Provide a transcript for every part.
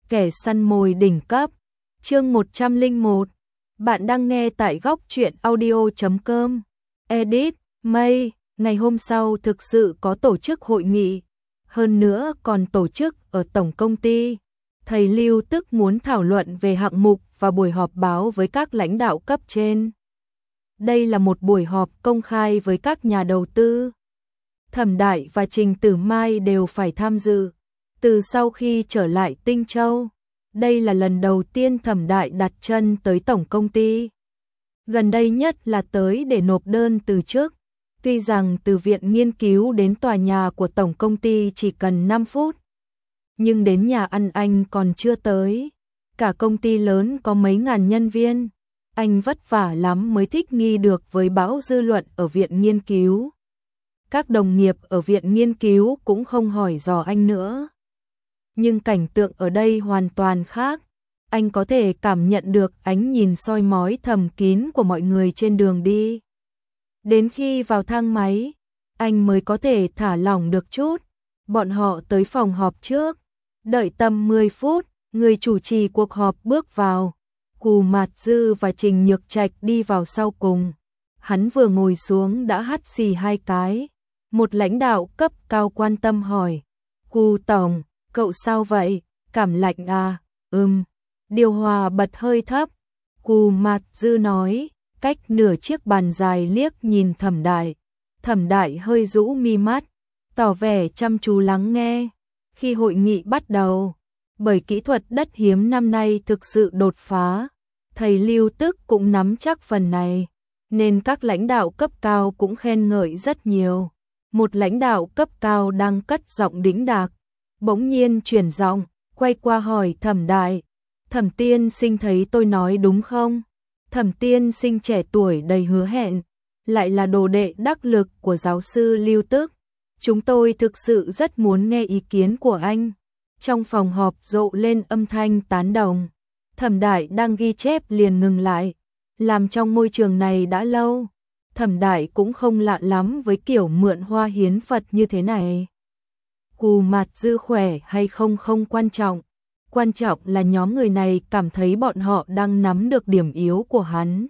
Kẻ săn mồi đỉnh cấp. Chương 101. Bạn đang nghe tại góc truyện audio.com. Edit, May. Ngày hôm sau thực sự có tổ chức hội nghị, hơn nữa còn tổ chức ở tổng công ty. Thầy Lưu Tức muốn thảo luận về hạng mục và buổi họp báo với các lãnh đạo cấp trên. Đây là một buổi họp công khai với các nhà đầu tư. Thẩm Đại và Trình Tử Mai đều phải tham dự. Từ sau khi trở lại Tinh Châu, đây là lần đầu tiên Thẩm Đại đặt chân tới tổng công ty. Gần đây nhất là tới để nộp đơn từ chức. Tuy rằng từ viện nghiên cứu đến tòa nhà của tổng công ty chỉ cần 5 phút, nhưng đến nhà ăn anh còn chưa tới. Cả công ty lớn có mấy ngàn nhân viên, anh vất vả lắm mới thích nghi được với bão dư luận ở viện nghiên cứu. Các đồng nghiệp ở viện nghiên cứu cũng không hỏi dò anh nữa. Nhưng cảnh tượng ở đây hoàn toàn khác. Anh có thể cảm nhận được ánh nhìn soi mói thầm kín của mọi người trên đường đi. Đến khi vào thang máy, anh mới có thể thả lỏng được chút. Bọn họ tới phòng họp trước. Đợi tầm 10 phút, người chủ trì cuộc họp bước vào. Cù Mạt Dư và Trình Nhược Trạch đi vào sau cùng. Hắn vừa ngồi xuống đã hắt xì 2 cái. Một lãnh đạo cấp cao quan tâm hỏi. Cù tổng, cậu sao vậy? Cảm lạnh à? Điều hòa bật hơi thấp. Cù Mạt Dư nói, cách nửa chiếc bàn dài liếc nhìn Thẩm Đại. Thẩm Đại hơi rũ mi mắt, tỏ vẻ chăm chú lắng nghe. Khi hội nghị bắt đầu, bởi kỹ thuật đất hiếm năm nay thực sự đột phá, thầy Lưu Tức cũng nắm chắc phần này, nên các lãnh đạo cấp cao cũng khen ngợi rất nhiều. Một lãnh đạo cấp cao đang cất giọng đĩnh đạc, bỗng nhiên chuyển giọng, quay qua hỏi Thẩm Đại, Thẩm tiên sinh thấy tôi nói đúng không? Thẩm tiên sinh trẻ tuổi đầy hứa hẹn, lại là đồ đệ đắc lực của giáo sư Lưu Tức. Chúng tôi thực sự rất muốn nghe ý kiến của anh. Trong phòng họp rộ lên âm thanh tán đồng. Thẩm Đại đang ghi chép liền ngừng lại. Làm trong môi trường này đã lâu, Thẩm Đại cũng không lạ lắm với kiểu mượn hoa hiến Phật như thế này. Cù Mạt Dư khỏe hay không không quan trọng. Quan trọng là nhóm người này cảm thấy bọn họ đang nắm được điểm yếu của hắn.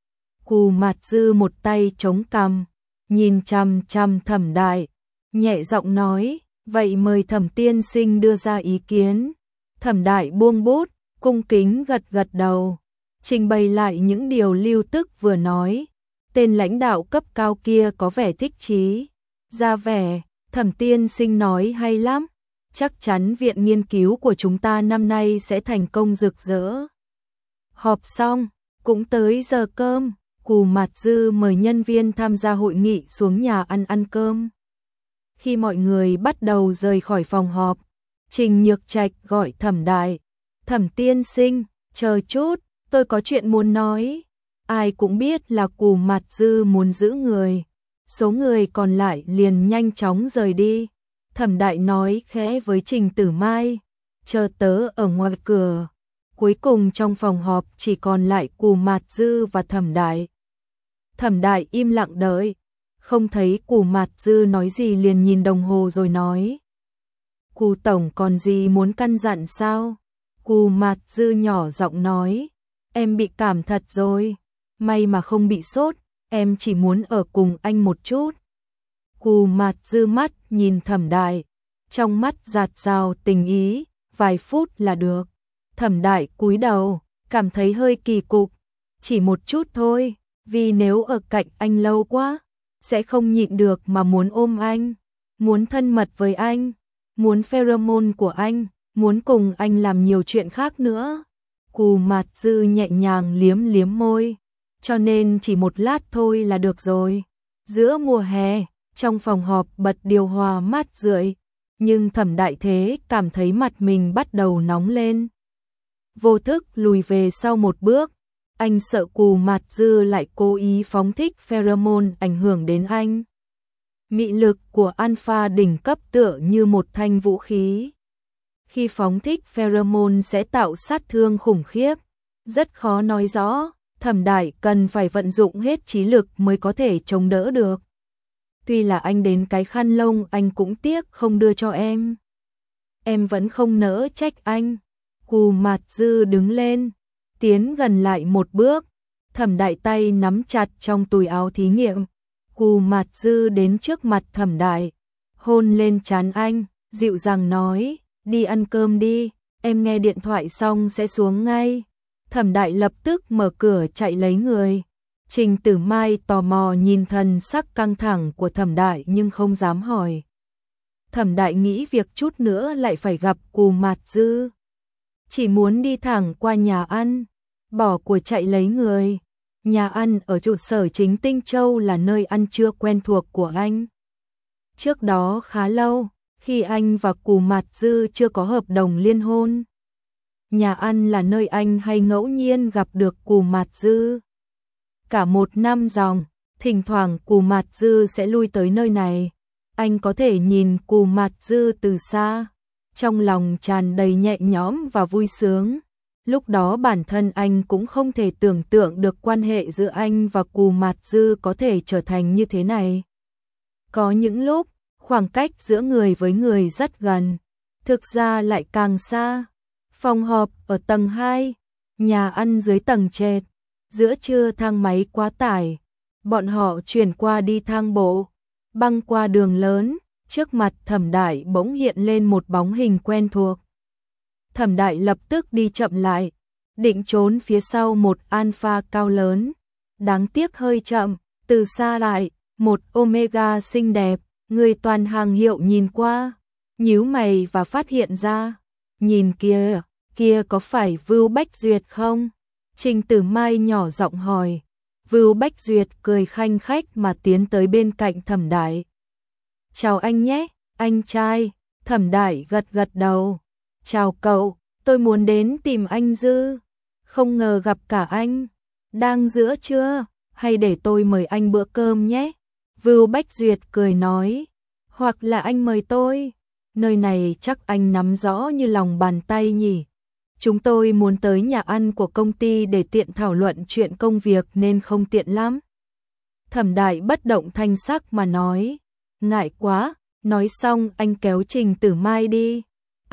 Cù Mạt Dư một tay chống cằm, nhìn chằm chằm Thẩm Đại, nhẹ giọng nói, vậy mời Thẩm tiên sinh đưa ra ý kiến. Thẩm Đại buông bút, cung kính gật gật đầu, trình bày lại những điều Lưu Tức vừa nói. Tên lãnh đạo cấp cao kia có vẻ thích chí, ra vẻ, Thẩm tiên sinh nói hay lắm. Chắc chắn viện nghiên cứu của chúng ta năm nay sẽ thành công rực rỡ. Họp xong, cũng tới giờ cơm, Cù Mạt Dư mời nhân viên tham gia hội nghị xuống nhà ăn cơm. Khi mọi người bắt đầu rời khỏi phòng họp, Trình Nhược Trạch gọi Thẩm Đại, Thẩm tiên sinh, chờ chút, tôi có chuyện muốn nói. Ai cũng biết là Cù Mạt Dư muốn giữ người, số người còn lại liền nhanh chóng rời đi. Thẩm Đại nói khẽ với Trình Tử Mai, chờ tớ ở ngoài cửa. Cuối cùng trong phòng họp chỉ còn lại Cù Mạt Dư và Thẩm Đại. Thẩm Đại im lặng đợi, không thấy Cù Mạt Dư nói gì liền nhìn đồng hồ rồi nói. Cù tổng còn gì muốn căn dặn sao? Cù Mạt Dư nhỏ giọng nói, em bị cảm thật rồi, may mà không bị sốt, em chỉ muốn ở cùng anh một chút. Cù Mạt Dư mắt nhìn Thẩm Đại, trong mắt dạt dào tình ý, vài phút là được. Thẩm Đại cúi đầu, cảm thấy hơi kỳ cục, chỉ một chút thôi, vì nếu ở cạnh anh lâu quá, sẽ không nhịn được mà muốn ôm anh, muốn thân mật với anh, muốn pheromone của anh, muốn cùng anh làm nhiều chuyện khác nữa. Cù Mạt Dư nhẹ nhàng liếm liếm môi, cho nên chỉ một lát thôi là được rồi. Giữa mùa hè, trong phòng họp bật điều hòa mát rượi, nhưng Thẩm Đại thế cảm thấy mặt mình bắt đầu nóng lên. Vô thức lùi về sau một bước, anh sợ Cù Mạt Dư lại cố ý phóng thích pheromone ảnh hưởng đến anh. Mị lực của alpha đỉnh cấp tựa như một thanh vũ khí. Khi phóng thích pheromone sẽ tạo sát thương khủng khiếp, rất khó nói rõ, Thẩm Đại cần phải vận dụng hết trí lực mới có thể chống đỡ được. Tuy là anh đến cái khăn lông anh cũng tiếc không đưa cho em. Em vẫn không nỡ trách anh. Cù Mạt Dư đứng lên, tiến gần lại một bước, Thẩm Đại tay nắm chặt trong túi áo thí nghiệm. Cù Mạt Dư đến trước mặt Thẩm Đại, hôn lên trán anh, dịu dàng nói, đi ăn cơm đi, em nghe điện thoại xong sẽ xuống ngay. Thẩm Đại lập tức mở cửa chạy lấy người. Trình Tử Mai tò mò nhìn thần sắc căng thẳng của Thẩm Đại nhưng không dám hỏi. Thẩm Đại nghĩ việc chút nữa lại phải gặp Cù Mạt Dư, chỉ muốn đi thẳng qua nhà ăn, bỏ của chạy lấy người. Nhà ăn ở trụ sở chính Tinh Châu là nơi ăn trưa quen thuộc của anh. Trước đó khá lâu, khi anh và Cù Mạt Dư chưa có hợp đồng liên hôn, nhà ăn là nơi anh hay ngẫu nhiên gặp được Cù Mạt Dư. Cả một năm ròng, thỉnh thoảng Cù Mạt Dư sẽ lui tới nơi này. Anh có thể nhìn Cù Mạt Dư từ xa, trong lòng tràn đầy nhẹ nhõm và vui sướng. Lúc đó bản thân anh cũng không thể tưởng tượng được quan hệ giữa anh và Cù Mạt Dư có thể trở thành như thế này. Có những lúc, khoảng cách giữa người với người rất gần, thực ra lại càng xa. Phòng họp ở tầng 2, nhà ăn dưới tầng trệt. Giữa trưa thang máy quá tải, bọn họ chuyển qua đi thang bộ, băng qua đường lớn, trước mặt Thẩm Đại bỗng hiện lên một bóng hình quen thuộc. Thẩm Đại lập tức đi chậm lại, định trốn phía sau một Alpha cao lớn, đáng tiếc hơi chậm, từ xa lại, một Omega xinh đẹp, người toàn hàng hiệu nhìn qua, nhíu mày và phát hiện ra, nhìn kia, kia có phải Vưu Bách Duyệt không? Trình Tử Mai nhỏ giọng hỏi. Vưu Bách Duyệt cười khanh khách mà tiến tới bên cạnh Thẩm Đại. Chào anh nhé, anh trai. Thẩm Đại gật gật đầu. Chào cậu, tôi muốn đến tìm anh Dư. Không ngờ gặp cả anh. Đang giữa trưa, hay để tôi mời anh bữa cơm nhé? Vưu Bách Duyệt cười nói. Hoặc là anh mời tôi. Nơi này chắc anh nắm rõ như lòng bàn tay nhỉ. Chúng tôi muốn tới nhà ăn của công ty để tiện thảo luận chuyện công việc nên không tiện lắm. Thẩm Đại bất động thanh sắc mà nói. Ngại quá, nói xong anh kéo Trình Tử Mai đi.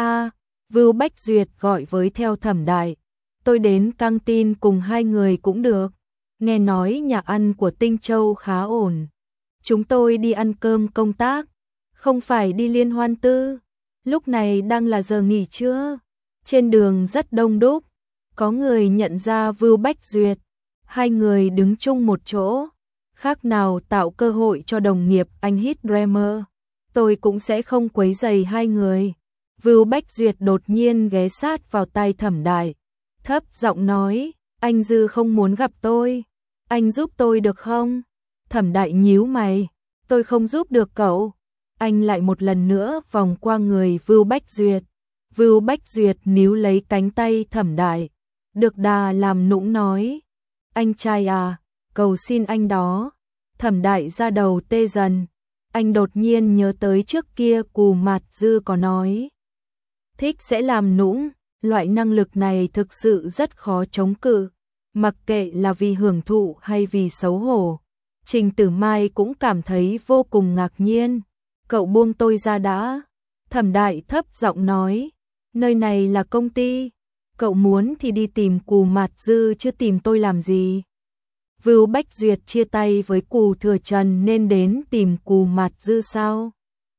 Vưu Bách Duyệt gọi với theo Thẩm Đại. Tôi đến căng tin cùng hai người cũng được. Nghe nói nhà ăn của Tinh Châu khá ổn. Chúng tôi đi ăn cơm công tác, không phải đi liên hoan tư. Lúc này đang là giờ nghỉ trưa. Trên đường rất đông đúc, có người nhận ra Vưu Bách Duyệt, hai người đứng chung một chỗ, khác nào tạo cơ hội cho đồng nghiệp anh hít Dreamer. Tôi cũng sẽ không quấy rầy hai người. Vưu Bách Duyệt đột nhiên ghé sát vào tai Thẩm Đại, thấp giọng nói, anh Dư không muốn gặp tôi, anh giúp tôi được không? Thẩm Đại nhíu mày, tôi không giúp được cậu. Anh lại một lần nữa vòng qua người Vưu Bách Duyệt. Vưu Bách Duyệt níu lấy cánh tay Thẩm Đại, được đà làm nũng nói, anh trai à, cầu xin anh đó. Thẩm Đại ra đầu tê dần, anh đột nhiên nhớ tới trước kia Cù Mạt Dư có nói, thích sẽ làm nũng, loại năng lực này thực sự rất khó chống cự, mặc kệ là vì hưởng thụ hay vì xấu hổ. Trình Tử Mai cũng cảm thấy vô cùng ngạc nhiên, cậu buông tôi ra đã. Thẩm Đại thấp giọng nói, nơi này là công ty, cậu muốn thì đi tìm Cù Mạt Dư chứ tìm tôi làm gì. Vưu Bách Duyệt chia tay với Cù Thừa Trần nên đến tìm Cù Mạt Dư sao?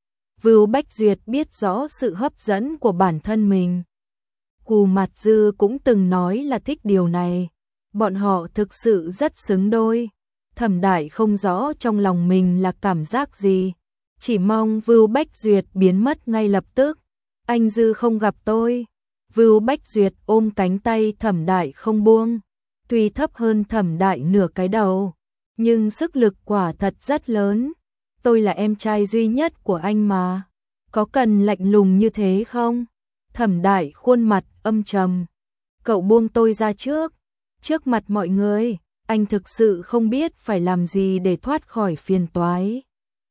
Vưu Bách Duyệt biết rõ sự hấp dẫn của bản thân mình. Cù Mạt Dư cũng từng nói là thích điều này, bọn họ thực sự rất xứng đôi. Thẩm Đại không rõ trong lòng mình là cảm giác gì, chỉ mong Vưu Bách Duyệt biến mất ngay lập tức. Anh Dư không gặp tôi. Vưu Bách Duyệt ôm cánh tay Thẩm Đại không buông, tuy thấp hơn Thẩm Đại nửa cái đầu, nhưng sức lực quả thật rất lớn. Tôi là em trai duy nhất của anh mà, có cần lạnh lùng như thế không? Thẩm Đại khuôn mặt âm trầm. Cậu buông tôi ra trước mặt mọi người, anh thực sự không biết phải làm gì để thoát khỏi phiền toái.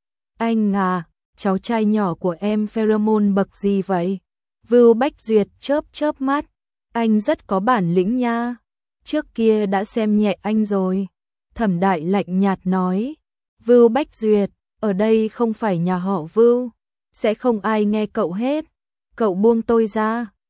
Anh à, cháu trai nhỏ của em pheromone bậc gì vậy? Vưu Bách Duyệt chớp mắt, anh rất có bản lĩnh nha, trước kia đã xem nhẹ anh rồi. Thẩm Đại lạnh nhạt nói, Vưu Bách Duyệt, ở đây không phải nhà họ Vưu, sẽ không ai nghe cậu hết. Cậu buông tôi ra,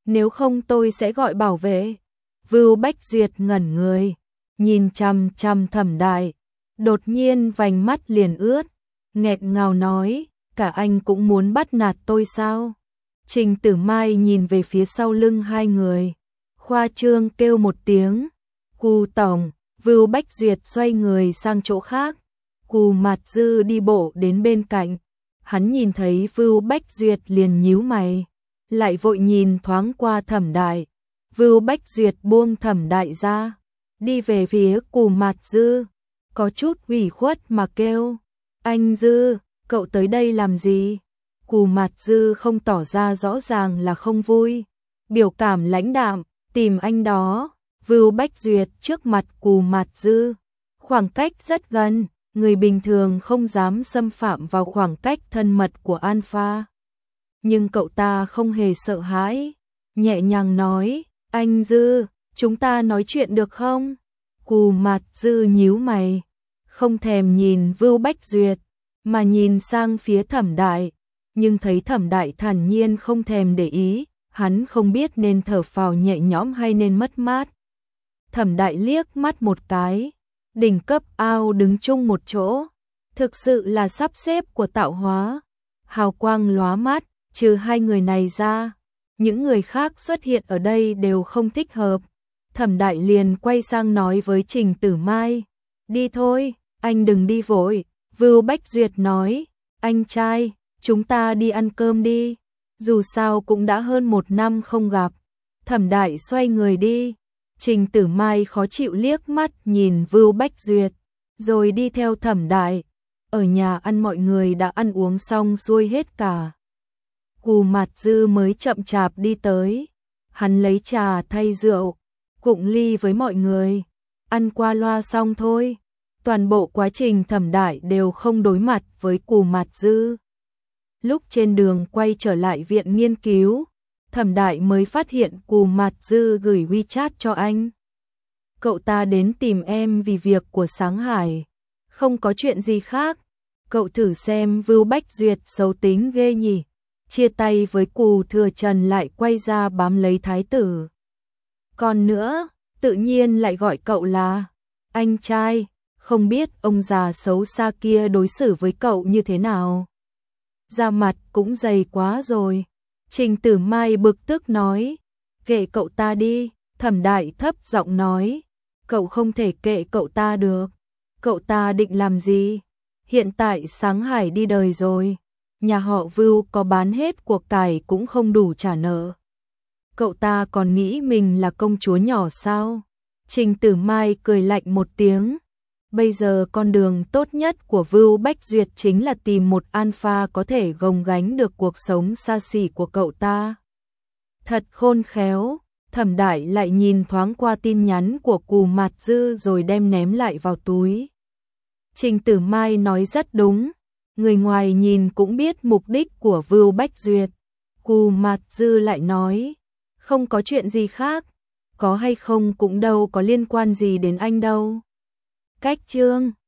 nếu không tôi sẽ gọi bảo vệ. Vưu Bách Duyệt ngẩn người, nhìn chằm chằm Thẩm Đại, đột nhiên vành mắt liền ướt, nghẹt ngào nói, cả anh cũng muốn bắt nạt tôi sao? Trình Tử Mai nhìn về phía sau lưng hai người, khoa trương kêu một tiếng, Cù tổng. Vưu Bách Duyệt xoay người sang chỗ khác, Cù Mạt Dư đi bộ đến bên cạnh, hắn nhìn thấy Vưu Bách Duyệt liền nhíu mày, lại vội nhìn thoáng qua Thẩm Đại. Vưu Bách Duyệt buông Thẩm Đại ra, đi về phía Cù Mạt Dư, có chút ủy khuất mà kêu, anh Dư, cậu tới đây làm gì? Cù Mạt Dư không tỏ ra rõ ràng là không vui, biểu cảm lãnh đạm, tìm anh đó. Vưu Bách Duyệt trước mặt Cù Mạt Dư, khoảng cách rất gần, người bình thường không dám xâm phạm vào khoảng cách thân mật của Alpha. Nhưng cậu ta không hề sợ hãi, nhẹ nhàng nói, anh Dư, chúng ta nói chuyện được không? Cù Mạt Dư nhíu mày, không thèm nhìn Vưu Bách Duyệt, mà nhìn sang phía Thẩm Đại, nhưng thấy Thẩm Đại thản nhiên không thèm để ý, hắn không biết nên thở phào nhẹ nhõm hay nên mất mát. Thẩm Đại liếc mắt một cái, đỉnh cấp ao đứng chung một chỗ, thực sự là sắp xếp của tạo hóa, hào quang lóa mắt, trừ hai người này ra, những người khác xuất hiện ở đây đều không thích hợp. Thẩm Đại liền quay sang nói với Trình Tử Mai, đi thôi, anh đừng đi vội. Vưu Bách Duyệt nói, anh trai, chúng ta đi ăn cơm đi, dù sao cũng đã hơn 1 năm không gặp. Thẩm Đại xoay người đi. Trình Tử Mai khó chịu liếc mắt nhìn Vưu Bách Duyệt, rồi đi theo Thẩm Đại. Ở nhà ăn mọi người đã ăn uống xong xuôi hết cả. Cù Mạt Dư mới chậm chạp đi tới, hắn lấy trà thay rượu, cụng ly với mọi người, ăn qua loa xong thôi. Toàn bộ quá trình Thẩm Đại đều không đối mặt với Cù Mạt Dư. Lúc trên đường quay trở lại viện nghiên cứu, Thẩm Đại mới phát hiện Cù Mạt Dư gửi WeChat cho anh. Cậu ta đến tìm em vì việc của Sáng Hải, không có chuyện gì khác. Cậu thử xem, Vưu Bách Duyệt xấu tính ghê nhỉ. Chia tay với Cù Thừa Trần lại quay ra bám lấy thái tử. Còn nữa, tự nhiên lại gọi cậu là anh trai, không biết ông già xấu xa kia đối xử với cậu như thế nào. Da mặt cũng dày quá rồi. Trình Tử Mai bực tức nói, kệ cậu ta đi. Thẩm Đại thấp giọng nói, cậu không thể kệ cậu ta được. Cậu ta định làm gì? Hiện tại Sáng Hải đi đời rồi, nhà họ Vưu có bán hết của cải cũng không đủ trả nợ. Cậu ta còn nghĩ mình là công chúa nhỏ sao? Trình Tử Mai cười lạnh một tiếng. Bây giờ con đường tốt nhất của Vưu Bách Duyệt chính là tìm một alpha có thể gồng gánh được cuộc sống xa xỉ của cậu ta. Thật khôn khéo. Thẩm Đại lại nhìn thoáng qua tin nhắn của Cù Mạt Dư rồi đem ném lại vào túi. Trình Tử Mai nói rất đúng, người ngoài nhìn cũng biết mục đích của Vưu Bách Duyệt. Cù Mạt Dư lại nói, không có chuyện gì khác, có hay không cũng đâu có liên quan gì đến anh đâu. Cách chương